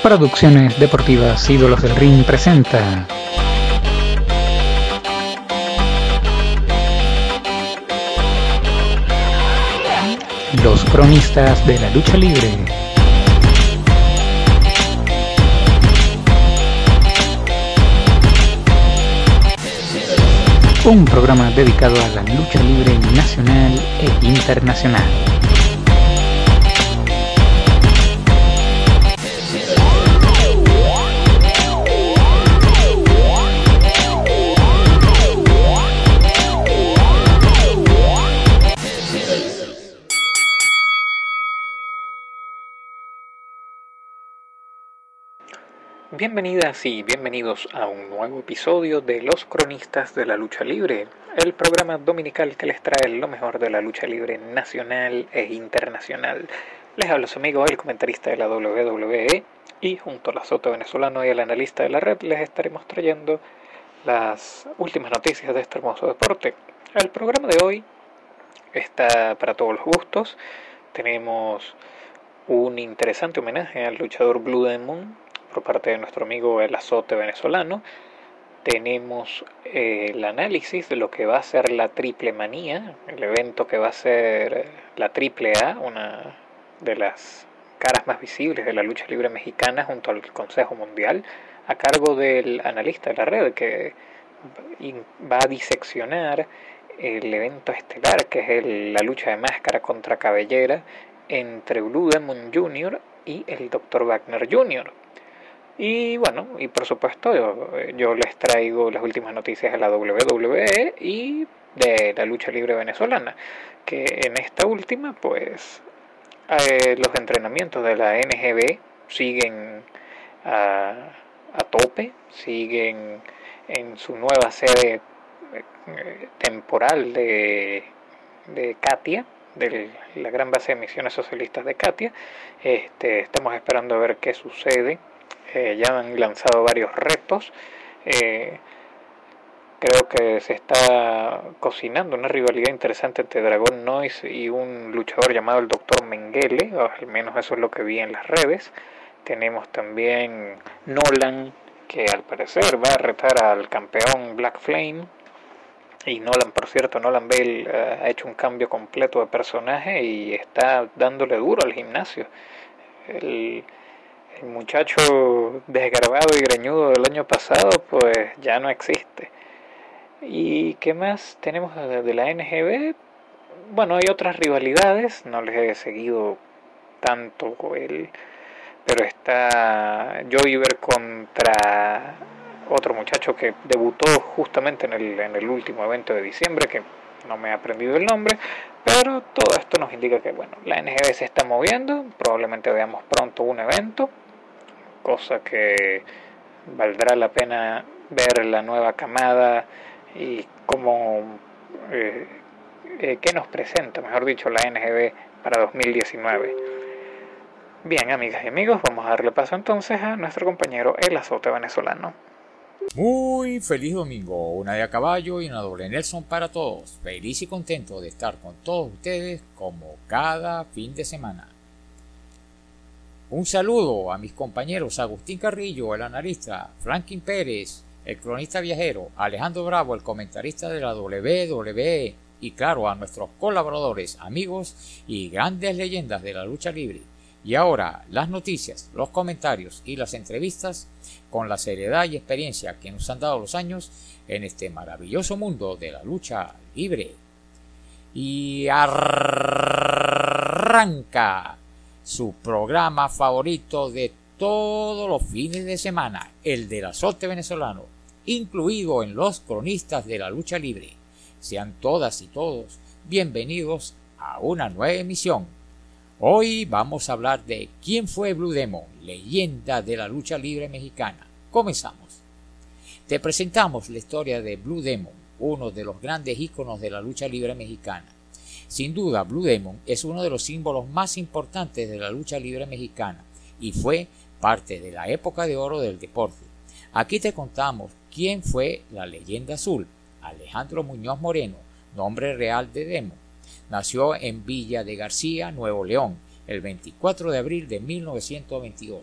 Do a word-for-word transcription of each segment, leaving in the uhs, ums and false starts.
Producciones Deportivas Ídolos del Ring presenta Los Cronistas de la Lucha Libre. Un programa dedicado a la lucha libre nacional e internacional. Bienvenidas y bienvenidos a un nuevo episodio de Los Cronistas de la Lucha Libre, el programa dominical que les trae lo mejor de la lucha libre nacional e internacional. Les habla su amigo, el comentarista de la doble u doble u E, y junto al azote venezolano y el analista de la red les estaremos trayendo las últimas noticias de este hermoso deporte. El programa de hoy está para todos los gustos. Tenemos un interesante homenaje al luchador Blue Demon por parte de nuestro amigo el azote venezolano. Tenemos eh, el análisis de lo que va a ser la Triple Manía, el evento que va a ser la Triple A, una de las caras más visibles de la lucha libre mexicana junto al Consejo Mundial, a cargo del analista de la red que va a diseccionar el evento estelar, que es el, la lucha de máscara contra cabellera entre Blue Demon junior y el doctor Wagner junior Y bueno, y por supuesto yo, yo les traigo las últimas noticias de la doble u doble u E y de la lucha libre venezolana, que en esta última pues eh, los entrenamientos de la N G B siguen a, a tope, siguen en su nueva sede eh, temporal de, de Katia, de la gran base de misiones socialistas de Katia. Este, estamos esperando a ver qué sucede. Eh, ya han lanzado varios retos. Eh, creo que se está cocinando una rivalidad interesante entre Dragon Noise y un luchador llamado el doctor Mengele, o al menos eso es lo que vi en las redes. Tenemos también Nolan, que al parecer va a retar al campeón Black Flame. Y Nolan, por cierto, Nolan Bale uh, ha hecho un cambio completo de personaje y está dándole duro al gimnasio. El El muchacho desgarbado y greñudo del año pasado pues ya no existe. ¿Y qué más tenemos de la N G B? Bueno, hay otras rivalidades, no les he seguido tanto el, pero está Joyver contra otro muchacho que debutó justamente en el, en el último evento de diciembre, que no me he aprendido el nombre, pero todo esto nos indica que bueno, la N G B se está moviendo, probablemente veamos pronto un evento, cosa que valdrá la pena ver la nueva camada y cómo eh, eh, qué nos presenta, mejor dicho, la N G B para dos mil diecinueve. Bien, amigas y amigos, vamos a darle paso entonces a nuestro compañero el azote venezolano. Muy feliz domingo, una de a caballo y una doble Nelson para todos. Feliz y contento de estar con todos ustedes como cada fin de semana. Un saludo a mis compañeros Agustín Carrillo, el analista, Franklin Pérez, el cronista viajero, Alejandro Bravo, el comentarista de la doble u doble u E, y claro, a nuestros colaboradores, amigos y grandes leyendas de la lucha libre. Y ahora, las noticias, los comentarios y las entrevistas con la seriedad y experiencia que nos han dado los años en este maravilloso mundo de la lucha libre. Y arranca su programa favorito de todos los fines de semana, el del azote venezolano, incluido en los cronistas de la lucha libre. Sean todas y todos bienvenidos a una nueva emisión. Hoy vamos a hablar de quién fue Blue Demon, leyenda de la lucha libre mexicana. Comenzamos. Te presentamos la historia de Blue Demon, uno de los grandes íconos de la lucha libre mexicana. Sin duda, Blue Demon es uno de los símbolos más importantes de la lucha libre mexicana y fue parte de la época de oro del deporte. Aquí te contamos quién fue la leyenda azul, Alejandro Muñoz Moreno, nombre real de Demon. Nació en Villa de García, Nuevo León, el veinticuatro de abril de mil novecientos veintidós.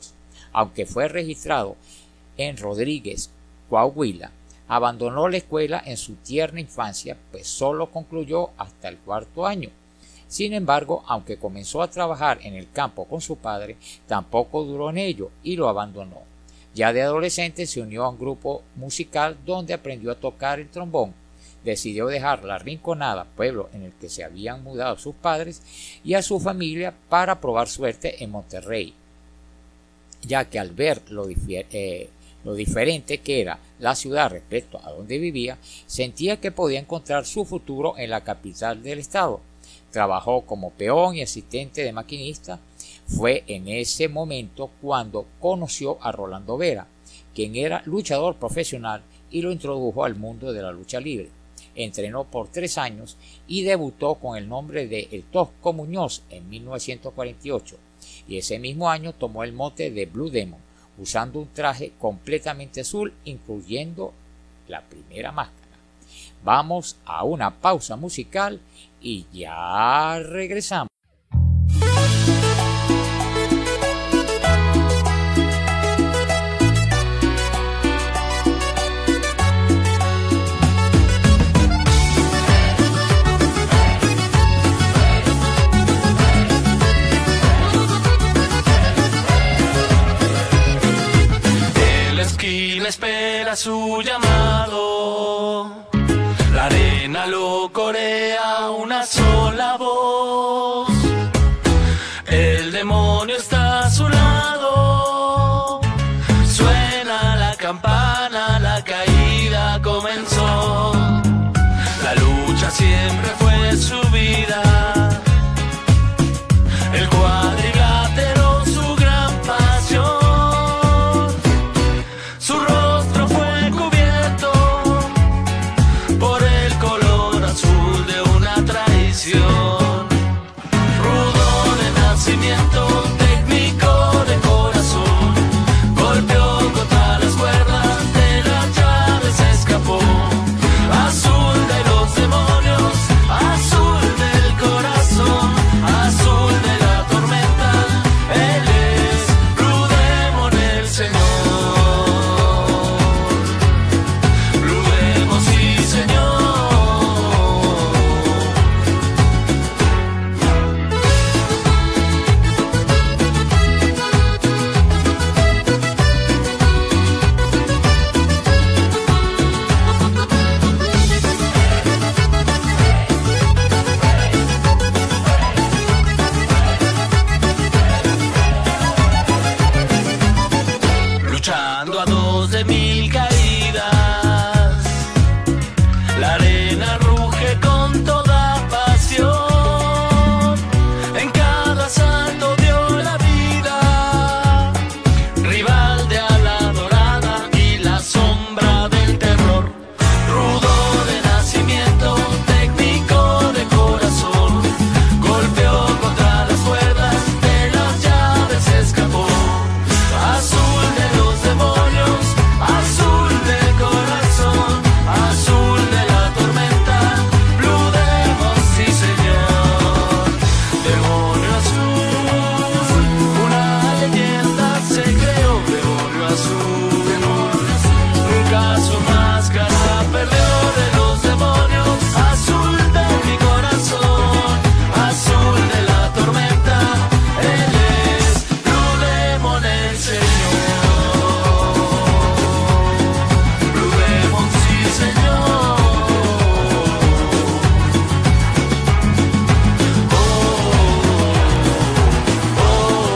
Aunque fue registrado en Rodríguez, Coahuila, abandonó la escuela en su tierna infancia, pues solo concluyó hasta el cuarto año. Sin embargo, aunque comenzó a trabajar en el campo con su padre, tampoco duró en ello y lo abandonó. Ya de adolescente se unió a un grupo musical donde aprendió a tocar el trombón. Decidió dejar La Rinconada, pueblo en el que se habían mudado sus padres, y a su familia para probar suerte en Monterrey, ya que al ver lo, eh, lo diferente que era la ciudad respecto a donde vivía, sentía que podía encontrar su futuro en la capital del estado. Trabajó como peón y asistente de maquinista. Fue en ese momento cuando conoció a Rolando Vera, quien era luchador profesional y lo introdujo al mundo de la lucha libre. Entrenó por tres años y debutó con el nombre de El Tosco Muñoz en mil novecientos cuarenta y ocho, y ese mismo año tomó el mote de Blue Demon, usando un traje completamente azul, incluyendo la primera máscara. Vamos a una pausa musical y ya regresamos. Espera su llamado, la arena lo corea una sola voz, el demonio está a su lado, suena la campana, la caída comenzó, la lucha siempre fue su vida, el cuadrilátero su gran pasión. Rudo de nacimiento, técnico de corazón, golpeó contra las cuerdas de las llaves, escapó. Azul de los demonios, azul del corazón, azul de la tormenta, él es Blue Demon el Señor. Blue Demon, sí Señor. Luchando a dos de mil caídas, la arena ruge con toda pasión, en cada asalto dio la vida, rival de ala dorada y la sombra del terror, rudo de nacimiento, técnico de corazón, golpeó contra las cuerdas de las llaves, escapó. Azul de los demonios, azul del corazón, azul de la tormenta, Blue Demon, sí señor. Demonio azul, una leyenda se creó, demonio azul, nunca su máscara perdió de los demonios, azul de mi corazón, azul de la tormenta, él es Blue Demon el Señor. Blue Demon, sí señor. Oh, oh,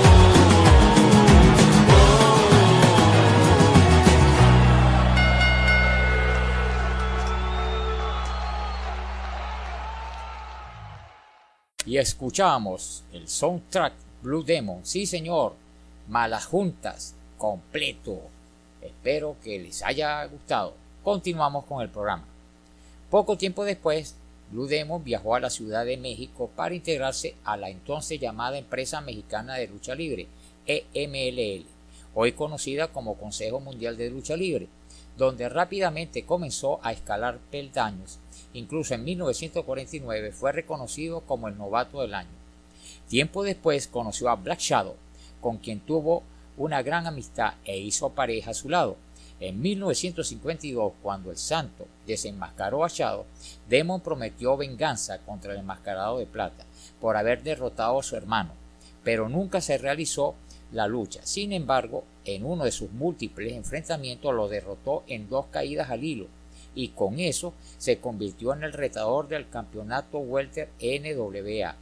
Y escuchamos el soundtrack Blue Demon, sí señor, Malas Juntas, completo. Espero que les haya gustado. Continuamos con el programa. Poco tiempo después, Blue Demon viajó a la Ciudad de México para integrarse a la entonces llamada Empresa Mexicana de Lucha Libre, E M L L, hoy conocida como Consejo Mundial de Lucha Libre, donde rápidamente comenzó a escalar peldaños. Incluso en mil novecientos cuarenta y nueve fue reconocido como el novato del año. Tiempo después conoció a Black Shadow, con quien tuvo una gran amistad e hizo pareja a su lado. En mil novecientos cincuenta y dos, cuando el Santo desenmascaró a Shadow, Demon prometió venganza contra el Enmascarado de Plata por haber derrotado a su hermano, pero nunca se realizó la lucha. Sin embargo, en uno de sus múltiples enfrentamientos lo derrotó en dos caídas al hilo, y con eso se convirtió en el retador del campeonato welter N W A,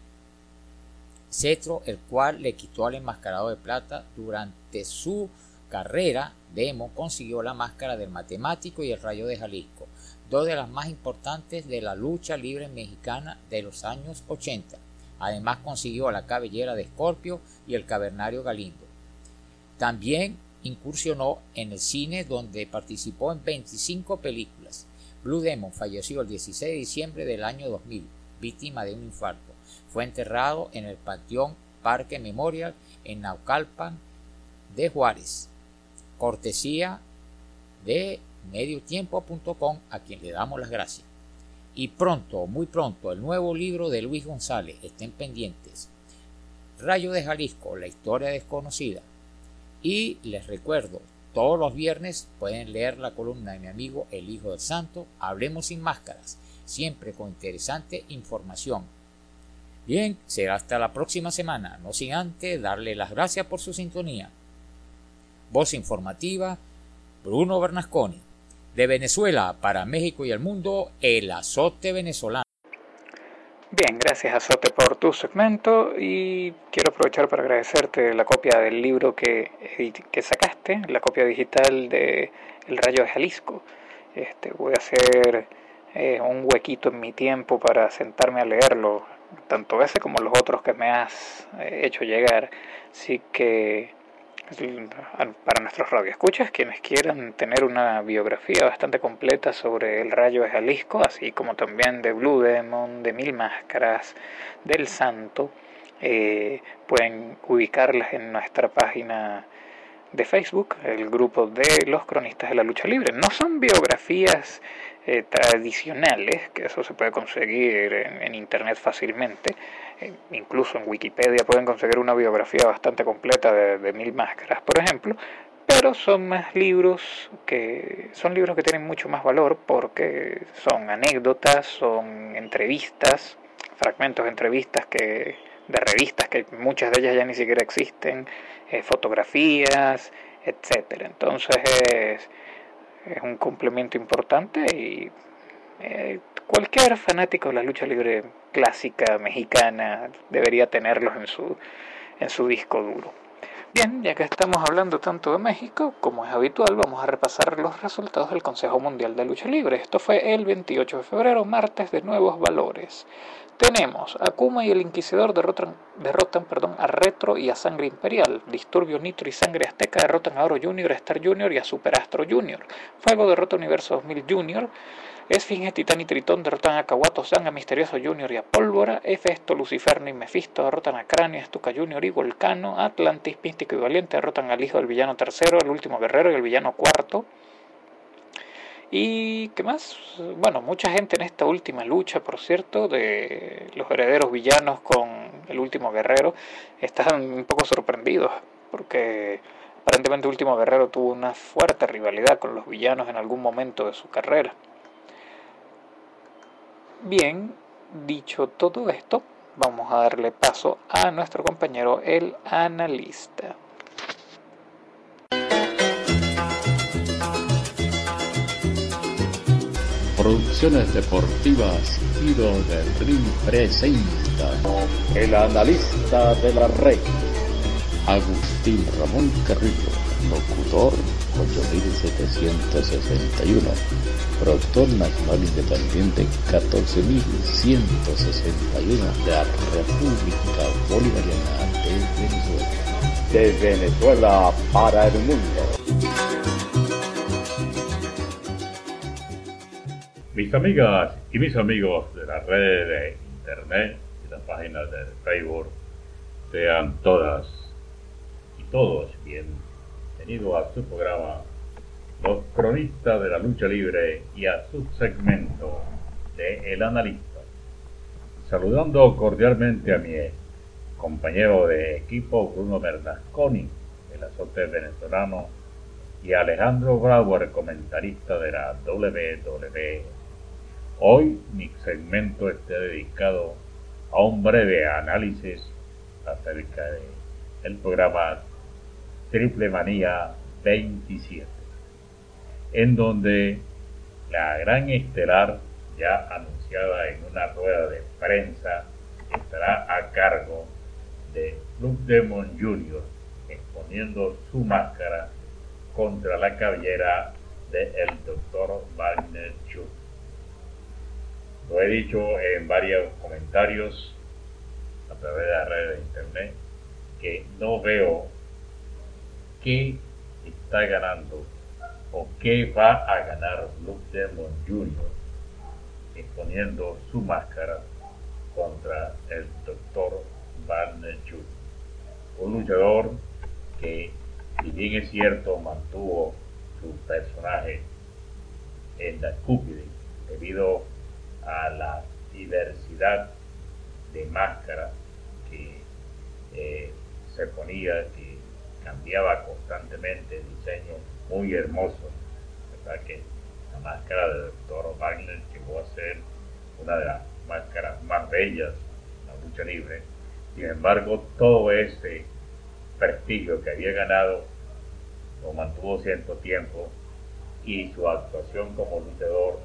cetro el cual le quitó al Enmascarado de Plata. Durante su carrera, Demon consiguió la máscara del Matemático y el Rayo de Jalisco, dos de las más importantes de la lucha libre mexicana de los años ochenta. Además consiguió la cabellera de Scorpio y el cavernario Galindo. También incursionó en el cine, donde participó en veinticinco películas. Blue Demon falleció el dieciséis de diciembre del año dos mil, víctima de un infarto. Fue enterrado en el Panteón Parque Memorial en Naucalpan de Juárez, cortesía de mediotiempo punto com, a quien le damos las gracias. Y pronto, muy pronto, el nuevo libro de Luis González, estén pendientes. Rayo de Jalisco, la historia desconocida. Y les recuerdo, todos los viernes pueden leer la columna de mi amigo El Hijo del Santo, Hablemos sin Máscaras, siempre con interesante información. Bien, será hasta la próxima semana, no sin antes darle las gracias por su sintonía. Voz informativa, Bruno Bernasconi. De Venezuela para México y el mundo, El Azote Venezolano. Bien, gracias Azote por tu segmento, y quiero aprovechar para agradecerte la copia del libro que, que sacaste, la copia digital de El Rayo de Jalisco. Este, voy a hacer eh, un huequito en mi tiempo para sentarme a leerlo, tanto ese como los otros que me has eh, hecho llegar. Así que para nuestros radioescuchas, quienes quieran tener una biografía bastante completa sobre el Rayo de Jalisco, así como también de Blue Demon, de Mil Máscaras, del Santo, eh, pueden ubicarlas en nuestra página de Facebook, el grupo de los cronistas de la lucha libre. No son biografías eh, tradicionales, que eso se puede conseguir en, en internet fácilmente. Eh, incluso en Wikipedia pueden conseguir una biografía bastante completa de, de Mil Máscaras, por ejemplo, pero son más libros que son libros que tienen mucho más valor, porque son anécdotas, son entrevistas, fragmentos de entrevistas que de revistas que muchas de ellas ya ni siquiera existen, eh, fotografías, etcétera. Entonces es, es un complemento importante, y eh, cualquier fanático de la lucha libre clásica mexicana debería tenerlos en su, en su disco duro. Bien, ya que estamos hablando tanto de México, como es habitual, vamos a repasar los resultados del Consejo Mundial de Lucha Libre. Esto fue el veintiocho de febrero, martes de nuevos valores. Tenemos a Akuma y el Inquisidor derrotan, derrotan perdón, a Retro y a Sangre Imperial. Disturbio, Nitro y Sangre Azteca derrotan a Oro Junior, a Star Junior y a Super Astro Junior. Fuego derrota a Universo dos mil Junior. Esfinge, Titán y Tritón derrotan a Kawato San, a Misterioso Junior y a Pólvora. Hefesto, Luciferno y Mephisto derrotan a Cráneo, Estuca Junior y Volcano. Atlantis, Místico y Valiente derrotan al hijo del villano tercero, el último guerrero y el villano cuarto. ¿Y qué más? Bueno, mucha gente en esta última lucha, por cierto, de los herederos villanos con el último guerrero, están un poco sorprendidos, porque aparentemente el último guerrero tuvo una fuerte rivalidad con los villanos en algún momento de su carrera. Bien, dicho todo esto, vamos a darle paso a nuestro compañero el analista. Producciones Deportivas Tiro del Ring presenta El Analista de la Red, Agustín Ramón Carrillo, locutor ocho mil setecientos sesenta y uno, productor nacional independiente catorce mil ciento sesenta y uno de la República Bolivariana de Venezuela. De Venezuela para el mundo. Mis amigas y mis amigos de la red de internet y las páginas de Facebook, sean todas y todos bienvenidos a su programa Los Cronistas de la Lucha Libre y a su segmento de El Analista. Saludando cordialmente a mi compañero de equipo Bruno Bernasconi, el azote venezolano, y Alejandro Brauer, comentarista de la doble u doble u E. Hoy mi segmento está dedicado a un breve análisis acerca de el programa Triple Manía veintisiete, en donde la gran estelar, ya anunciada en una rueda de prensa, estará a cargo de Blue Demon junior, exponiendo su máscara contra la cabellera del doctor Wagner Junior Lo he dicho en varios comentarios a través de las redes de internet que no veo qué está ganando o qué va a ganar Blue Demon junior exponiendo su máscara contra el doctor Wagner Junior Un luchador que, si bien es cierto, mantuvo su personaje en la cúpula debido a la diversidad de máscaras que eh, se ponía, que cambiaba constantemente, diseño muy hermoso, ¿verdad? Que la máscara del doctor Wagner llegó a ser una de las máscaras más bellas de la lucha libre. Sin embargo, todo ese prestigio que había ganado lo mantuvo cierto tiempo, y su actuación como luchador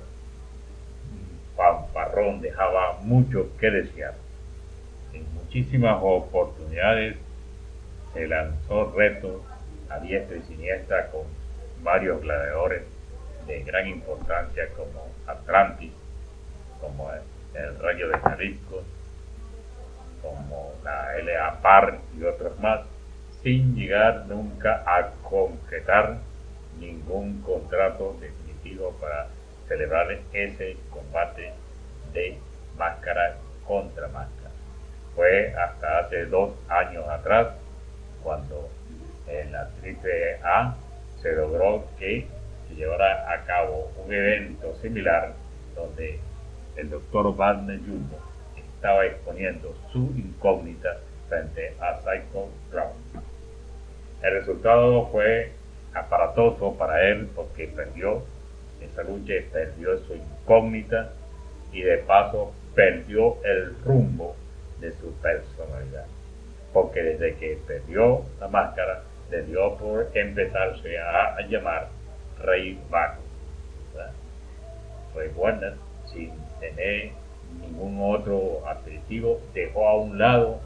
fanfarrón dejaba mucho que desear. En muchísimas oportunidades se lanzó retos a diestra y siniestra con varios gladiadores de gran importancia como Atlantis, como el, el Rayo de Jalisco, como la L A P A R y otros más, sin llegar nunca a concretar ningún contrato definitivo para celebrar ese combate de máscara contra máscara. Fue hasta hace dos años atrás cuando en la Triple A se logró que se llevara a cabo un evento similar donde el doctor Wagner junior estaba exponiendo su incógnita frente a Psycho Brown. El resultado fue aparatoso para él porque perdió esa lucha, perdió su incógnita y de paso perdió el rumbo de su personalidad, porque desde que perdió la máscara le dio por empezarse a, a llamar Rey Vago, ¿verdad? Rey Warner, sin tener ningún otro apelativo, dejó a un lado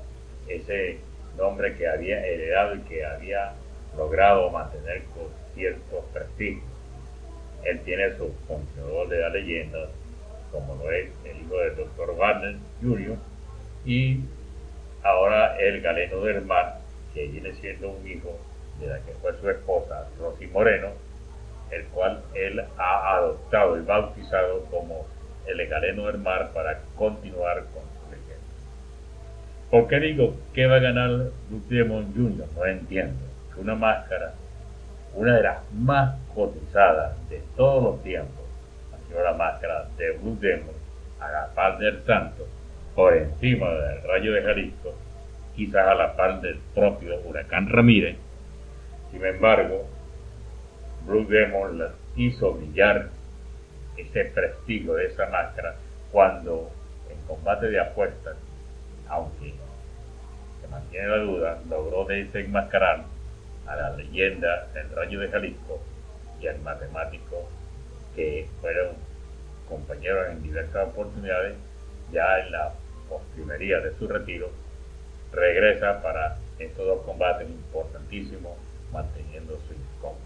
ese nombre que había heredado y que había logrado mantener con cierto prestigio. Él tiene su continuador de la leyenda, como lo es el hijo del doctor Wagner junior, y ahora el galeno del mar, que viene siendo un hijo de la que fue su esposa, Rosy Moreno, el cual él ha adoptado y bautizado como el galeno del mar para continuar con su leyenda. ¿Por qué digo que va a ganar Blue Demon junior? No entiendo que una máscara, una de las más cotizadas de todos los tiempos, ha sido la máscara de Blue Demon, a la par del Santo, por encima del Rayo de Jalisco, quizás a la par del propio Huracán Ramírez. Sin embargo, Blue Demon la hizo brillar ese prestigio de esa máscara cuando en combate de apuestas, aunque se mantiene la duda, logró desenmascarar a la leyenda del Rayo de Jalisco y al matemático, que fueron compañeros en diversas oportunidades. Ya en la postrimería de su retiro regresa para estos dos combates importantísimos, manteniendo su incógnita.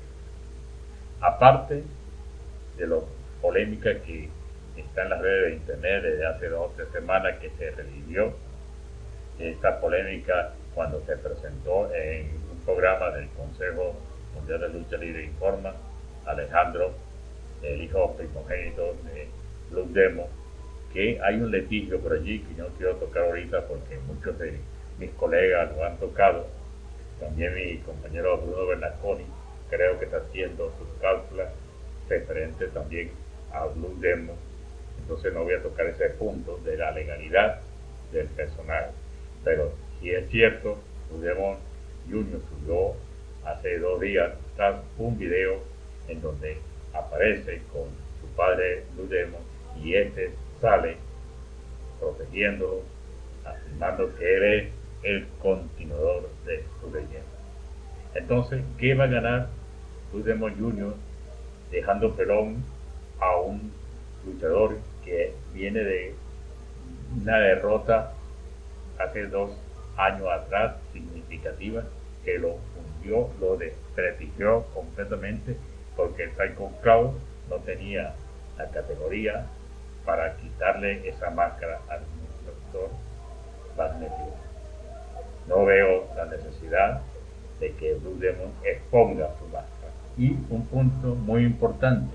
Aparte de la polémica que está en las redes de internet desde hace dos o tres semanas, que se revivió esta polémica cuando se presentó en un programa del Consejo Mundial de Lucha Libre Informa, Alejandro, el hijo primogénito de Blue Demon, que hay un litigio por allí que no quiero tocar ahorita porque muchos de mis colegas lo han tocado. También mi compañero Bruno Bernasconi creo que está haciendo sus cláusulas referentes también a Blue Demon. Entonces no voy a tocar ese punto de la legalidad del personaje. Pero si es cierto, Blue Demon junior subió hace dos días tras un video en donde aparece con su padre Blue Demon y este sale protegiéndolo, afirmando que él es el continuador de su leyenda. Entonces, ¿qué va a ganar Blue Demon junior dejando pelón a un luchador que viene de una derrota hace dos años atrás significativa, que lo hundió, lo desprestigió completamente, porque el Psycho Cloud no tenía la categoría para quitarle esa máscara al doctor Wagner junior? No veo la necesidad de que Blue Demon exponga su máscara. Y un punto muy importante,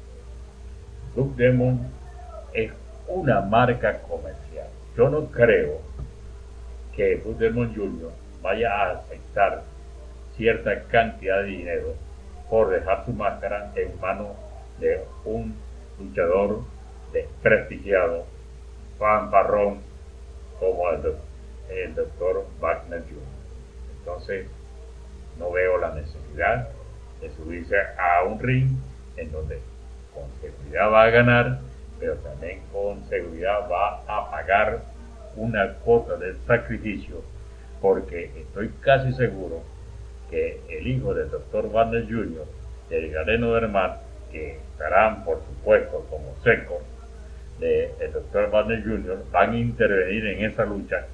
Blue Demon es una marca comercial. Yo no creo que Blue Demon junior vaya a aceptar cierta cantidad de dinero por dejar su máscara en manos de un luchador desprestigiado, fanfarrón, como el, do el doctor Wagner junior Entonces, no veo la necesidad de subirse a un ring en donde con seguridad va a ganar, pero también con seguridad va a pagar una cuota del sacrificio, porque estoy casi seguro que el hijo del doctor Wagner junior y el Galeno del Mar, que estarán por supuesto como secos del doctor Wagner junior, van a intervenir en esa lucha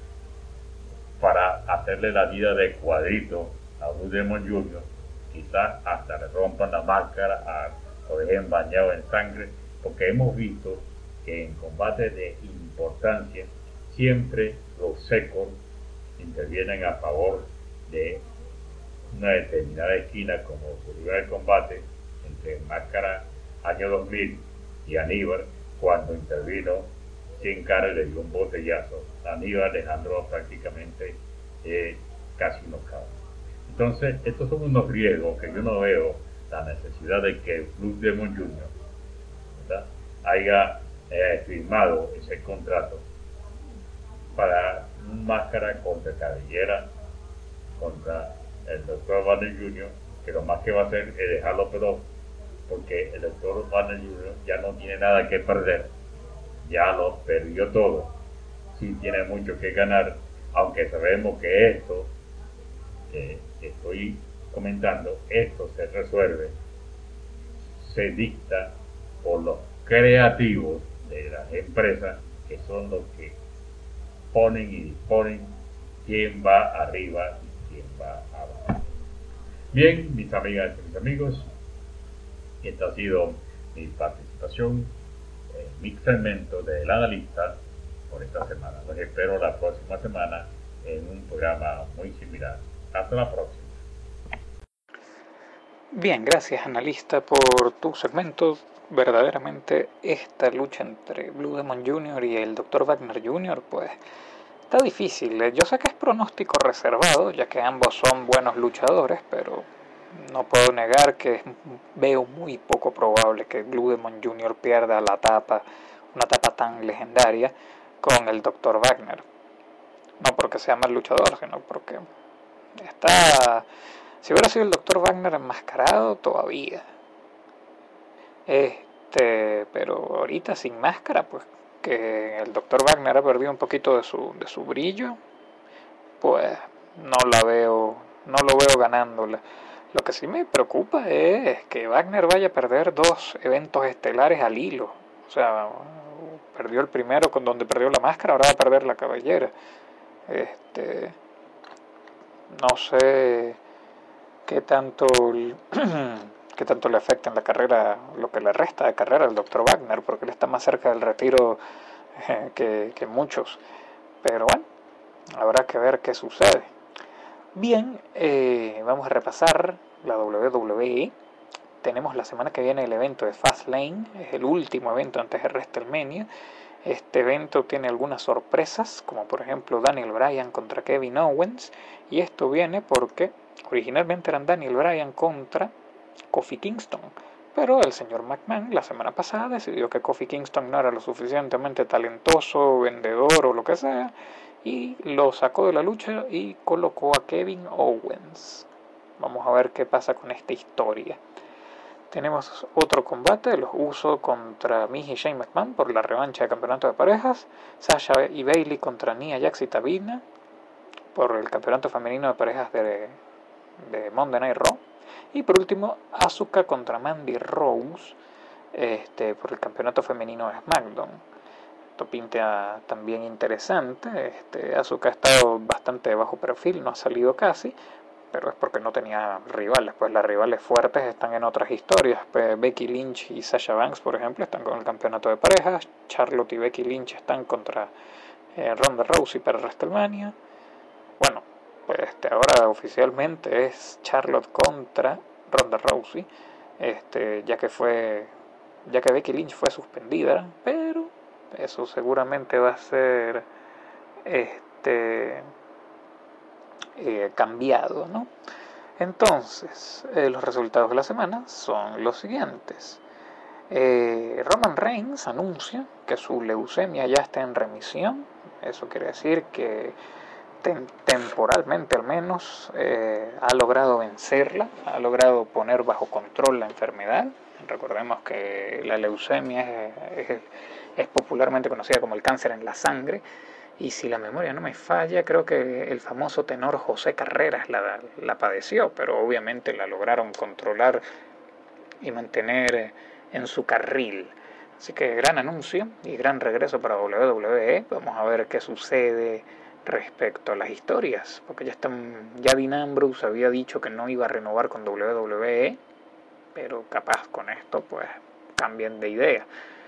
para hacerle la vida de cuadrito a Blue Demon junior Quizás hasta le rompan la máscara, a, lo dejen bañado en sangre, porque hemos visto que en combates de importancia siempre los secos intervienen a favor de una determinada esquina, como ocurrió en el combate entre Máscara año dos mil y Aníbal, cuando intervino Sin Cara y le dio un botellazo a Aníbal, dejándolo prácticamente eh, casi nocaut. Entonces, estos son unos riesgos que yo no veo la necesidad de que Blue Demon junior ¿verdad? haya eh, firmado ese contrato para un máscara contra cabellera contra el doctor Wagner junior, que lo más que va a hacer es dejarlo pelón, porque el doctor Wagner junior ya no tiene nada que perder, ya lo perdió todo. Sí tiene mucho que ganar, aunque sabemos que esto que estoy comentando, esto se resuelve, se dicta por los creativos de las empresas, que son los que ponen y disponen quién va arriba y quién va abajo. Bien, mis amigas y mis amigos, esta ha sido mi participación en mi segmento del analista por esta semana. Los espero la próxima semana en un programa muy similar. Hasta la próxima. Bien, gracias analista por tu segmento. Verdaderamente esta lucha entre Blue Demon junior y el doctor Wagner junior pues está difícil. Yo sé que es pronóstico reservado, ya que ambos son buenos luchadores, pero no puedo negar que veo muy poco probable que Blue Demon junior pierda la tapa, una tapa tan legendaria, con el doctor Wagner. No porque sea mal luchador, sino porque está... Si hubiera sido el doctor Wagner enmascarado, todavía. Este, pero ahorita sin máscara, pues que el doctor Wagner ha perdido un poquito de su, de su brillo, pues no la veo, no lo veo ganándola. Lo que sí me preocupa es que Wagner vaya a perder dos eventos estelares al hilo. O sea, perdió el primero con donde perdió la máscara, ahora va a perder la cabellera. Este, no sé qué tanto qué tanto le afecta en la carrera, lo que le resta de carrera al doctor Wagner, porque él está más cerca del retiro eh, que, que muchos. Pero bueno, habrá que ver qué sucede. Bien, eh, vamos a repasar la doble u doble u E. Tenemos la semana que viene el evento de Fastlane, es el último evento antes de WrestleMania. Este evento tiene algunas sorpresas, como por ejemplo Daniel Bryan contra Kevin Owens, y esto viene porque originalmente eran Daniel Bryan contra Kofi Kingston, pero el señor McMahon la semana pasada decidió que Kofi Kingston no era lo suficientemente talentoso, vendedor o lo que sea, y lo sacó de la lucha y colocó a Kevin Owens. vamos a ver qué pasa con esta historia. Tenemos otro combate, los Usos contra Miz y Shane McMahon por la revancha de campeonato de parejas. Sasha y Bayley contra Nia Jax y Tamina por el campeonato femenino de parejas de, de Monday Night Raw. Y por último, Asuka contra Mandy Rose este, por el campeonato femenino de SmackDown. Esto pinta también interesante. Este, Asuka ha estado bastante de bajo perfil, no ha salido casi, pero es porque no tenía rivales, pues las rivales fuertes están en otras historias. Pues Becky Lynch y Sasha Banks, por ejemplo, están con el campeonato de parejas. Charlotte y Becky Lynch están contra eh, Ronda Rousey para WrestleMania. Bueno, pues este, ahora oficialmente es Charlotte contra Ronda Rousey, este, ya que fue, ya que Becky Lynch fue suspendida, pero eso seguramente va a ser este Eh, cambiado, ¿no? Entonces, eh, los resultados de la semana son los siguientes. Eh, Roman Reigns anuncia que su leucemia ya está en remisión. Eso quiere decir que tem- temporalmente al menos eh, ha logrado vencerla, ha logrado poner bajo control la enfermedad. Recordemos que la leucemia es, es, es popularmente conocida como el cáncer en la sangre. Y si la memoria no me falla, creo que el famoso tenor José Carreras la, la padeció, pero obviamente la lograron controlar y mantener en su carril. Así que gran anuncio y gran regreso para doble u doble u E. Vamos a ver qué sucede respecto a las historias, porque ya están, ya Dean Ambrose había dicho que no iba a renovar con doble u doble u E, pero capaz con esto pues cambien de idea.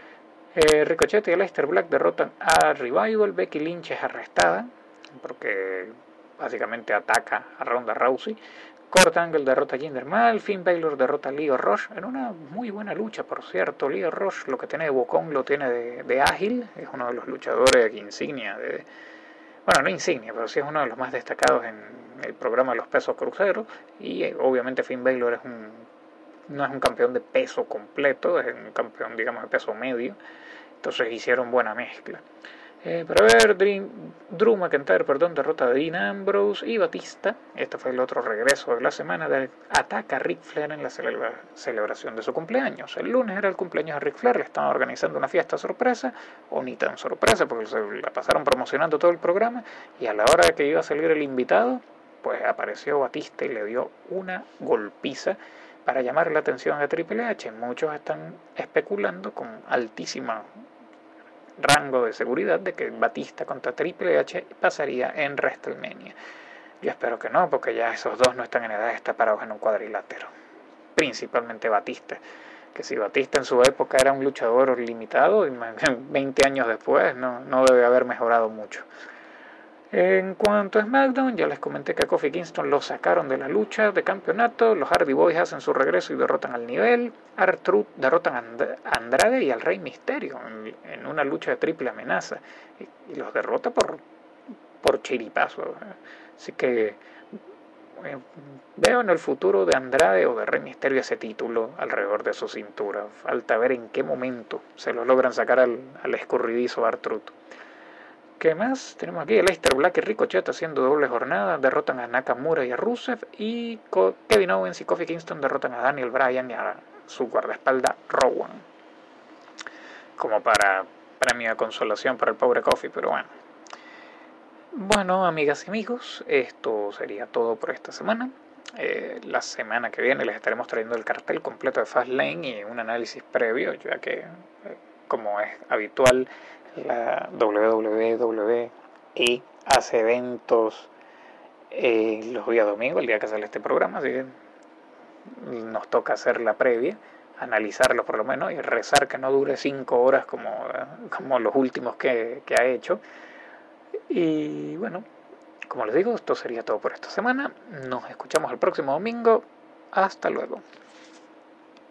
Eh, Ricochet y Aleister Black derrotan a Revival. Becky Lynch es arrestada porque básicamente ataca a Ronda Rousey. Kurt Angle derrota a Jinder Mahal. Finn Balor derrota a Lio Rush en una muy buena lucha, por cierto. Lio Rush lo que tiene de bocón lo tiene de, de ágil. Es uno de los luchadores insignia de, bueno, no insignia, pero sí es uno de los más destacados en el programa de los pesos cruceros. Y eh, obviamente Finn Balor es un, no es un campeón de peso completo, es un campeón, digamos, de peso medio. Entonces hicieron buena mezcla. Eh, pero a ver, Drew, Drew McIntyre, perdón, derrota a Dean Ambrose y Batista. Este fue el otro regreso de la semana. De, ataca a Ric Flair en la celebra, celebración de su cumpleaños. El lunes era el cumpleaños de Ric Flair. Le estaban organizando una fiesta sorpresa, o ni tan sorpresa, porque se la pasaron promocionando todo el programa. Y a la hora de que iba a salir el invitado, pues apareció Batista y le dio una golpiza para llamar la atención a Triple H. Muchos están especulando con altísima rango de seguridad de que Batista contra Triple H pasaría en WrestleMania. Yo espero que no, porque ya esos dos no están en edad de estar parados en un cuadrilátero. Principalmente Batista, que si Batista en su época era un luchador limitado, veinte años después no, no debe haber mejorado mucho. En cuanto a SmackDown, ya les comenté que a Kofi Kingston lo sacaron de la lucha de campeonato. Los Hardy Boys hacen su regreso y derrotan al nivel. R-Truth derrotan a Andrade y al Rey Mysterio en, en una lucha de triple amenaza. Y, y los derrota por, por chiripazo. Así que eh, veo en el futuro de Andrade o de Rey Mysterio ese título alrededor de su cintura. Falta ver en qué momento se lo logran sacar al, al escurridizo R-Truth. ¿Qué más? Tenemos aquí a Aleister Black y Ricochet haciendo doble jornada, derrotan a Nakamura y a Rusev, y Kevin Owens y Kofi Kingston derrotan a Daniel Bryan y a su guardaespaldas Rowan. Como para premio de consolación para el pobre Kofi, pero bueno. Bueno, amigas y amigos, esto sería todo por esta semana. Eh, la semana que viene les estaremos trayendo el cartel completo de Fastlane y un análisis previo, ya que, eh, como es habitual, la doble u doble u E hace eventos eh, los días domingos, el día que sale este programa, así que nos toca hacer la previa, analizarlo por lo menos y rezar que no dure cinco horas como, como los últimos que, que ha hecho. Y bueno, como les digo, esto sería todo por esta semana. Nos escuchamos el próximo domingo. Hasta luego.